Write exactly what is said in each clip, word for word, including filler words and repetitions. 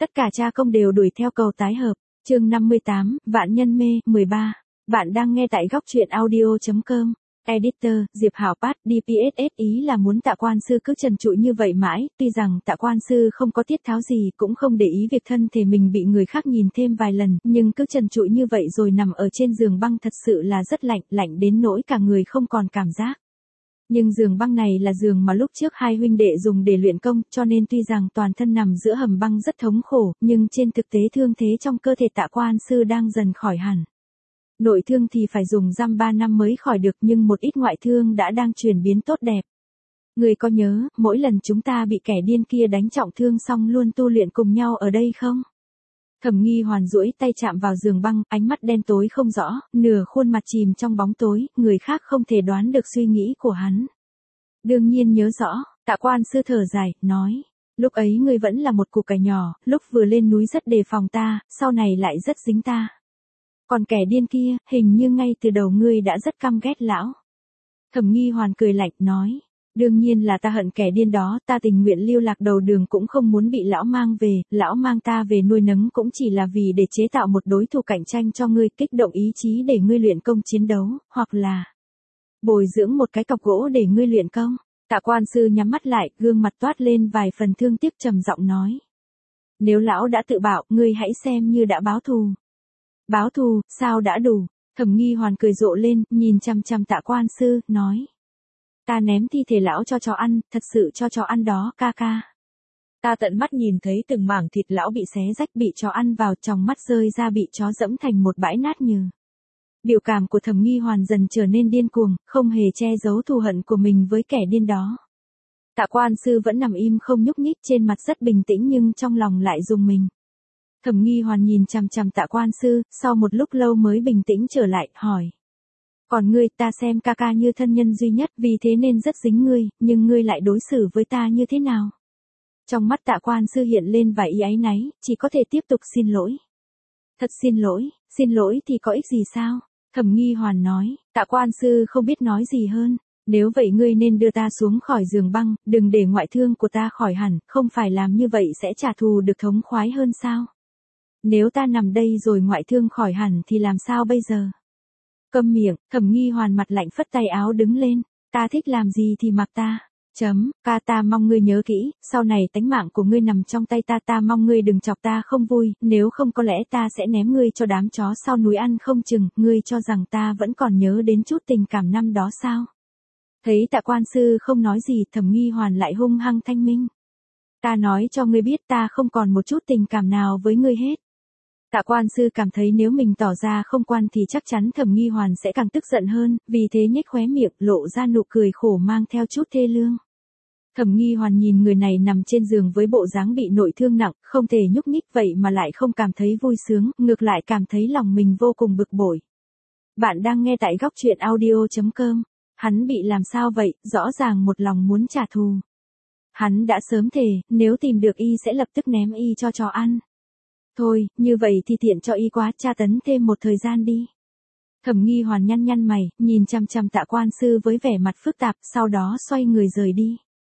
Tất cả cha công đều đuổi theo cầu tái hợp. Chương năm mươi tám, Vạn Nhân Mê, mười ba. Bạn đang nghe tại góc truyện audio chấm com. Editor, Diệp Hảo Pát, đê pê ét ét ý là muốn Tạ Quan Sư cứ trần trụi như vậy mãi, tuy rằng Tạ Quan Sư không có tiết tháo gì, cũng không để ý việc thân thể mình bị người khác nhìn thêm vài lần, nhưng cứ trần trụi như vậy rồi nằm ở trên giường băng thật sự là rất lạnh, lạnh đến nỗi cả người không còn cảm giác. Nhưng giường băng này là giường mà lúc trước hai huynh đệ dùng để luyện công, cho nên tuy rằng toàn thân nằm giữa hầm băng rất thống khổ, nhưng trên thực tế thương thế trong cơ thể Tạ Quan Sư đang dần khỏi hẳn. Nội thương thì phải dùng dăm ba năm mới khỏi được, nhưng một ít ngoại thương đã đang chuyển biến tốt đẹp. Người có nhớ, mỗi lần chúng ta bị kẻ điên kia đánh trọng thương xong luôn tu luyện cùng nhau ở đây không? Thẩm Nghi Hoàn duỗi tay chạm vào giường băng, ánh mắt đen tối không rõ, nửa khuôn mặt chìm trong bóng tối, người khác không thể đoán được suy nghĩ của hắn. Đương nhiên nhớ rõ, Tạ Quan Sư thở dài, nói. Lúc ấy ngươi vẫn là một củ cải nhỏ, lúc vừa lên núi rất đề phòng ta, sau này lại rất dính ta. Còn kẻ điên kia, hình như ngay từ đầu ngươi đã rất căm ghét lão. Thẩm Nghi Hoàn cười lạnh, nói. Đương nhiên là ta hận kẻ điên đó, ta tình nguyện lưu lạc đầu đường cũng không muốn bị lão mang về, lão mang ta về nuôi nấng cũng chỉ là vì để chế tạo một đối thủ cạnh tranh cho ngươi, kích động ý chí để ngươi luyện công chiến đấu, hoặc là bồi dưỡng một cái cọc gỗ để ngươi luyện công. Tạ Quan Sư nhắm mắt lại, gương mặt toát lên vài phần thương tiếc, trầm giọng nói. Nếu lão đã tự bảo, ngươi hãy xem như đã báo thù. Báo thù, sao đã đủ? Thẩm Nghi Hoàn cười rộ lên, nhìn chằm chằm Tạ Quan Sư, nói. Ta ném thi thể lão cho chó ăn, thật sự cho chó ăn đó, ca ca. Ta tận mắt nhìn thấy từng mảng thịt lão bị xé rách, bị chó ăn vào, trong mắt rơi ra, bị chó dẫm thành một bãi nát nhừ. Biểu cảm của Thẩm Nghi Hoàn dần trở nên điên cuồng, không hề che giấu thù hận của mình với kẻ điên đó. Tạ Quan Sư vẫn nằm im không nhúc nhích, trên mặt rất bình tĩnh nhưng trong lòng lại rùng mình. Thẩm Nghi Hoàn nhìn chằm chằm Tạ Quan Sư, sau một lúc lâu mới bình tĩnh trở lại, hỏi. Còn ngươi, ta xem ca ca như thân nhân duy nhất, vì thế nên rất dính ngươi, nhưng ngươi lại đối xử với ta như thế nào? Trong mắt Tạ Quan Sư hiện lên vài ý áy náy, chỉ có thể tiếp tục xin lỗi. Thật xin lỗi, xin lỗi thì có ích gì sao? Thẩm Nghi Hoàn nói. Tạ Quan Sư không biết nói gì hơn. Nếu vậy ngươi nên đưa ta xuống khỏi giường băng, đừng để ngoại thương của ta khỏi hẳn, không phải làm như vậy sẽ trả thù được thống khoái hơn sao? Nếu ta nằm đây rồi ngoại thương khỏi hẳn thì làm sao bây giờ? Câm miệng, Thẩm Nghi Hoàn mặt lạnh phất tay áo đứng lên. Ta thích làm gì thì mặc ta. Chấm, ca ta mong ngươi nhớ kỹ, sau này tánh mạng của ngươi nằm trong tay ta, ta mong ngươi đừng chọc ta không vui, nếu không có lẽ ta sẽ ném ngươi cho đám chó sau núi ăn không chừng, ngươi cho rằng ta vẫn còn nhớ đến chút tình cảm năm đó sao? Thấy Tạ Quan Sư không nói gì, Thẩm Nghi Hoàn lại hung hăng thanh minh. Ta nói cho ngươi biết ta không còn một chút tình cảm nào với ngươi hết. Tạ Quan Sư cảm thấy nếu mình tỏ ra không quan thì chắc chắn Thẩm Nghi Hoàn sẽ càng tức giận hơn, vì thế nhếch khóe miệng, lộ ra nụ cười khổ mang theo chút thê lương. Thẩm Nghi Hoàn nhìn người này nằm trên giường với bộ dáng bị nội thương nặng, không thể nhúc nhích vậy mà lại không cảm thấy vui sướng, ngược lại cảm thấy lòng mình vô cùng bực bội. Bạn đang nghe tại góc truyện audio chấm com. Hắn bị làm sao vậy, rõ ràng một lòng muốn trả thù. Hắn đã sớm thề, nếu tìm được y sẽ lập tức ném y cho chó ăn. Thôi, như vậy thì tiện cho y quá, tra tấn thêm một thời gian đi. Thẩm Nghi Hoàn nhăn nhăn mày, nhìn chằm chằm Tạ Quan Sư với vẻ mặt phức tạp, sau đó xoay người rời đi.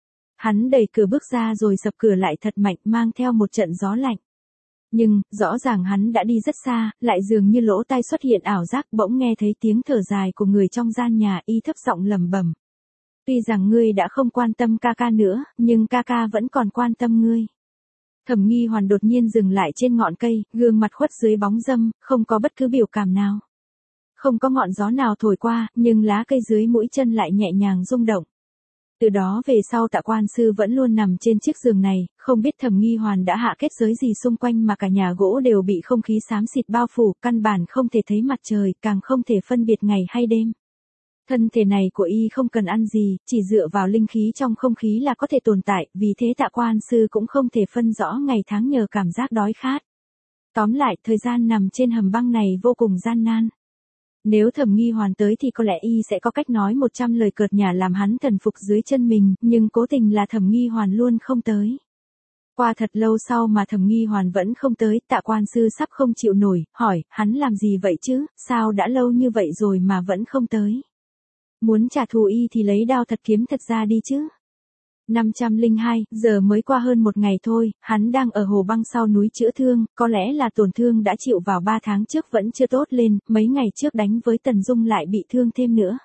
Hắn đẩy cửa bước ra rồi sập cửa lại thật mạnh, mang theo một trận gió lạnh. Nhưng, rõ ràng hắn đã đi rất xa, lại dường như lỗ tai xuất hiện ảo giác, bỗng nghe thấy tiếng thở dài của người trong gian nhà, y thấp giọng lẩm bẩm. Tuy rằng ngươi đã không quan tâm ca ca nữa, nhưng ca ca vẫn còn quan tâm ngươi. Thẩm Nghi Hoàn đột nhiên dừng lại trên ngọn cây, gương mặt khuất dưới bóng râm, không có bất cứ biểu cảm nào. Không có ngọn gió nào thổi qua, nhưng lá cây dưới mũi chân lại nhẹ nhàng rung động. Từ đó về sau Tạ Quan Sư vẫn luôn nằm trên chiếc giường này, không biết Thẩm Nghi Hoàn đã hạ kết giới gì xung quanh mà cả nhà gỗ đều bị không khí xám xịt bao phủ, căn bản không thể thấy mặt trời, càng không thể phân biệt ngày hay đêm. Thân thể này của y không cần ăn gì, chỉ dựa vào linh khí trong không khí là có thể tồn tại, vì thế Tạ Quan Sư cũng không thể phân rõ ngày tháng nhờ cảm giác đói khát. Tóm lại, thời gian nằm trên hầm băng này vô cùng gian nan. Nếu Thẩm Nghi Hoàn tới thì có lẽ y sẽ có cách nói một trăm lời cợt nhả làm hắn thần phục dưới chân mình, nhưng cố tình là Thẩm Nghi Hoàn luôn không tới. Qua thật lâu sau mà Thẩm Nghi Hoàn vẫn không tới, Tạ Quan Sư sắp không chịu nổi, hỏi, hắn làm gì vậy chứ, sao đã lâu như vậy rồi mà vẫn không tới. Muốn trả thù y thì lấy đao thật kiếm thật ra đi chứ. năm trăm lẻ hai, giờ mới qua hơn một ngày thôi, hắn đang ở hồ băng sau núi chữa thương, có lẽ là tổn thương đã chịu vào ba tháng trước vẫn chưa tốt lên, mấy ngày trước đánh với Tần Dung lại bị thương thêm nữa.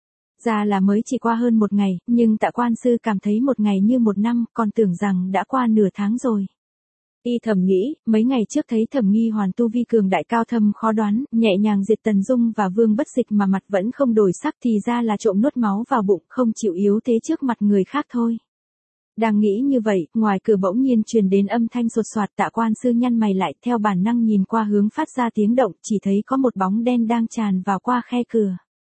Ra là mới chỉ qua hơn một ngày, nhưng Tạ quan sư cảm thấy một ngày như một năm, còn tưởng rằng đã qua nửa tháng rồi. Y thầm nghĩ, mấy ngày trước thấy Thẩm Nghi Hoàn tu vi cường đại cao thâm khó đoán, nhẹ nhàng diệt Tần Dung và Vương Bất Dịch mà mặt vẫn không đổi sắc thì ra là trộm nuốt máu vào bụng, không chịu yếu thế trước mặt người khác thôi. Đang nghĩ như vậy, ngoài cửa bỗng nhiên truyền đến âm thanh sột soạt. Tạ quan sư nhăn mày lại, theo bản năng nhìn qua hướng phát ra tiếng động, chỉ thấy có một bóng đen đang tràn vào qua khe cửa.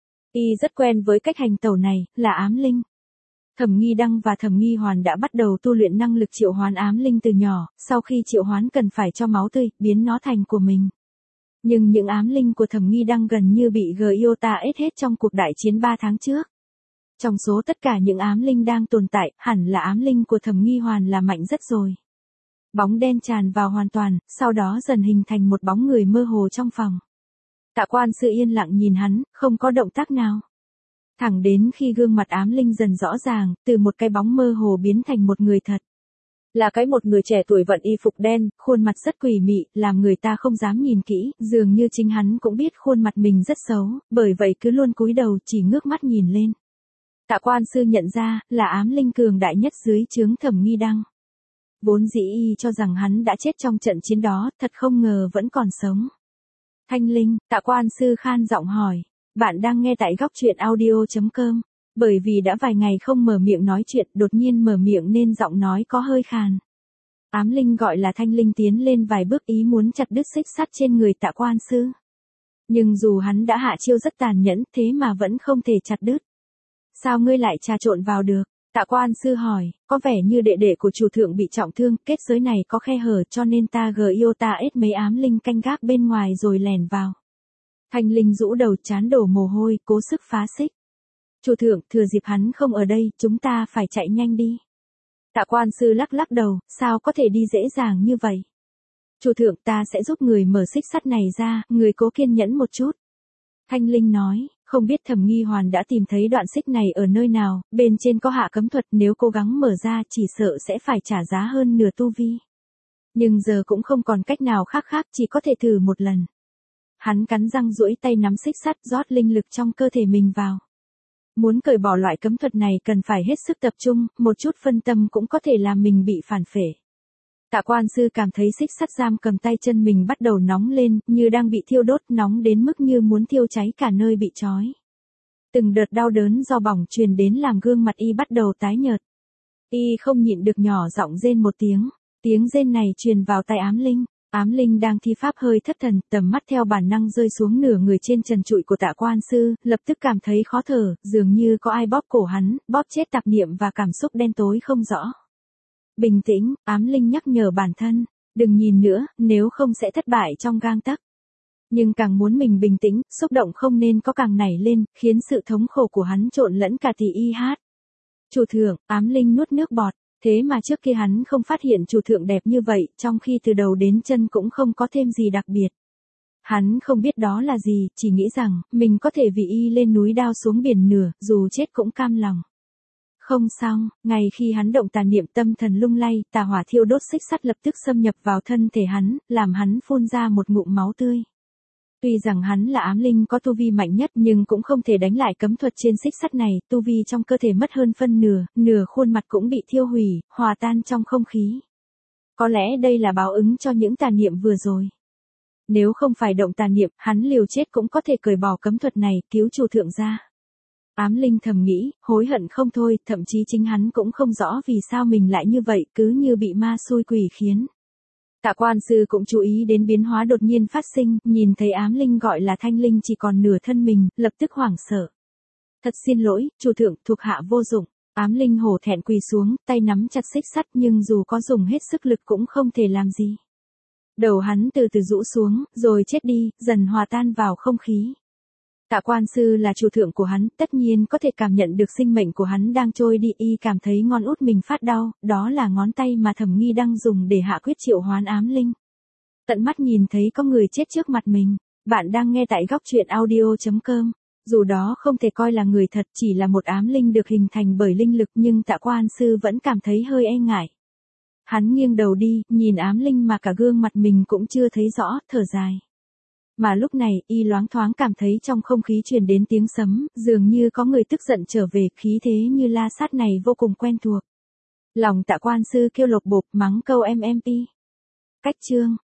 Y rất quen với cách hành tẩu này, là ám linh. Thẩm Nghi Đăng và Thẩm Nghi Hoàn đã bắt đầu tu luyện năng lực triệu hoán ám linh từ nhỏ, sau khi triệu hoán cần phải cho máu tươi, biến nó thành của mình. Nhưng những ám linh của Thẩm Nghi Đăng gần như bị Gyota ết hết trong cuộc đại chiến ba tháng trước. Trong số tất cả những ám linh đang tồn tại, hẳn là ám linh của Thẩm Nghi Hoàn là mạnh rất rồi. Bóng đen tràn vào hoàn toàn, sau đó dần hình thành một bóng người mơ hồ trong phòng. Tạ quan sư yên lặng nhìn hắn, không có động tác nào. Thẳng đến khi gương mặt ám linh dần rõ ràng, từ một cái bóng mơ hồ biến thành một người thật. Là cái một người trẻ tuổi vận y phục đen, khuôn mặt rất quỷ mị, làm người ta không dám nhìn kỹ, dường như chính hắn cũng biết khuôn mặt mình rất xấu, bởi vậy cứ luôn cúi đầu chỉ ngước mắt nhìn lên. Tạ quan sư nhận ra, là ám linh cường đại nhất dưới trướng Thẩm Nghi Đăng. Vốn dĩ y cho rằng hắn đã chết trong trận chiến đó, thật không ngờ vẫn còn sống. Thanh linh, Tạ quan sư khan giọng hỏi. Bạn đang nghe tại góc truyện audio chấm com. Bởi vì đã vài ngày không mở miệng nói chuyện, đột nhiên mở miệng nên giọng nói có hơi khàn. Ám linh gọi là Thanh linh tiến lên vài bước ý muốn chặt đứt xích sắt trên người Tạ quan sư. Nhưng dù hắn đã hạ chiêu rất tàn nhẫn, thế mà vẫn không thể chặt đứt. Sao ngươi lại trà trộn vào được? Tạ quan sư hỏi, có vẻ như đệ đệ của chủ thượng bị trọng thương, kết giới này có khe hở cho nên ta Gyota ết mấy ám linh canh gác bên ngoài rồi lẻn vào. Thanh linh rũ đầu chán đổ mồ hôi, cố sức phá xích. Chủ thượng, thừa dịp hắn không ở đây, chúng ta phải chạy nhanh đi. Tạ quan sư lắc lắc đầu, sao có thể đi dễ dàng như vậy? Chủ thượng, ta sẽ giúp người mở xích sắt này ra, người cố kiên nhẫn một chút. Thanh linh nói, không biết Thẩm Nghi Hoàn đã tìm thấy đoạn xích này ở nơi nào, bên trên có hạ cấm thuật, nếu cố gắng mở ra chỉ sợ sẽ phải trả giá hơn nửa tu vi. Nhưng giờ cũng không còn cách nào khác khác, chỉ có thể thử một lần. Hắn cắn răng duỗi tay nắm xích sắt rót linh lực trong cơ thể mình vào. Muốn cởi bỏ loại cấm thuật này cần phải hết sức tập trung, một chút phân tâm cũng có thể làm mình bị phản phệ. Tạ quan sư cảm thấy xích sắt giam cầm tay chân mình bắt đầu nóng lên, như đang bị thiêu đốt, nóng đến mức như muốn thiêu cháy cả nơi bị trói. Từng đợt đau đớn do bỏng truyền đến làm gương mặt y bắt đầu tái nhợt. Y không nhịn được nhỏ giọng rên một tiếng, tiếng rên này truyền vào tai ám linh. Ám linh đang thi pháp hơi thất thần, tầm mắt theo bản năng rơi xuống nửa người trên trần trụi của Tạ quan sư, lập tức cảm thấy khó thở, dường như có ai bóp cổ hắn, bóp chết tạp niệm và cảm xúc đen tối không rõ. Bình tĩnh, ám linh nhắc nhở bản thân, đừng nhìn nữa, nếu không sẽ thất bại trong gang tấc. Nhưng càng muốn mình bình tĩnh, xúc động không nên có càng nảy lên, khiến sự thống khổ của hắn trộn lẫn cả thì y hát. Chủ thượng, ám linh nuốt nước bọt. Thế mà trước kia hắn không phát hiện chủ thượng đẹp như vậy, trong khi từ đầu đến chân cũng không có thêm gì đặc biệt. Hắn không biết đó là gì, chỉ nghĩ rằng, mình có thể vì y lên núi đao xuống biển nửa, dù chết cũng cam lòng. Không xong, ngay khi hắn động tà niệm tâm thần lung lay, tà hỏa thiêu đốt xích sắt lập tức xâm nhập vào thân thể hắn, làm hắn phun ra một ngụm máu tươi. Tuy rằng hắn là ám linh có tu vi mạnh nhất nhưng cũng không thể đánh lại cấm thuật trên xích sắt này, tu vi trong cơ thể mất hơn phân nửa, nửa khuôn mặt cũng bị thiêu hủy, hòa tan trong không khí. Có lẽ đây là báo ứng cho những tà niệm vừa rồi. Nếu không phải động tà niệm, hắn liều chết cũng có thể cởi bỏ cấm thuật này, cứu chủ thượng ra. Ám linh thầm nghĩ, hối hận không thôi, thậm chí chính hắn cũng không rõ vì sao mình lại như vậy, cứ như bị ma xui quỷ khiến. Tạ quan sư cũng chú ý đến biến hóa đột nhiên phát sinh, nhìn thấy ám linh gọi là Thanh linh chỉ còn nửa thân mình, lập tức hoảng sợ. Thật xin lỗi, chủ thượng, thuộc hạ vô dụng. Ám linh hổ thẹn quỳ xuống, tay nắm chặt xích sắt nhưng dù có dùng hết sức lực cũng không thể làm gì. Đầu hắn từ từ rũ xuống, rồi chết đi, dần hòa tan vào không khí. Tạ quan sư là chủ thượng của hắn, tất nhiên có thể cảm nhận được sinh mệnh của hắn đang trôi đi, y cảm thấy ngón út mình phát đau, đó là ngón tay mà Thẩm Nghi đang dùng để hạ quyết triệu hoán ám linh. Tận mắt nhìn thấy có người chết trước mặt mình. Bạn đang nghe tại góc truyện audio chấm com. Dù đó không thể coi là người thật, chỉ là một ám linh được hình thành bởi linh lực, nhưng Tạ Quan Sư vẫn cảm thấy hơi e ngại. Hắn nghiêng đầu đi, nhìn ám linh mà cả gương mặt mình cũng chưa thấy rõ, thở dài. Mà lúc này, y loáng thoáng cảm thấy trong không khí truyền đến tiếng sấm, dường như có người tức giận trở về, khí thế như la sát này vô cùng quen thuộc. Lòng Tạ Quan Sư kêu lột bột, mắng câu em em pi. Cách chương.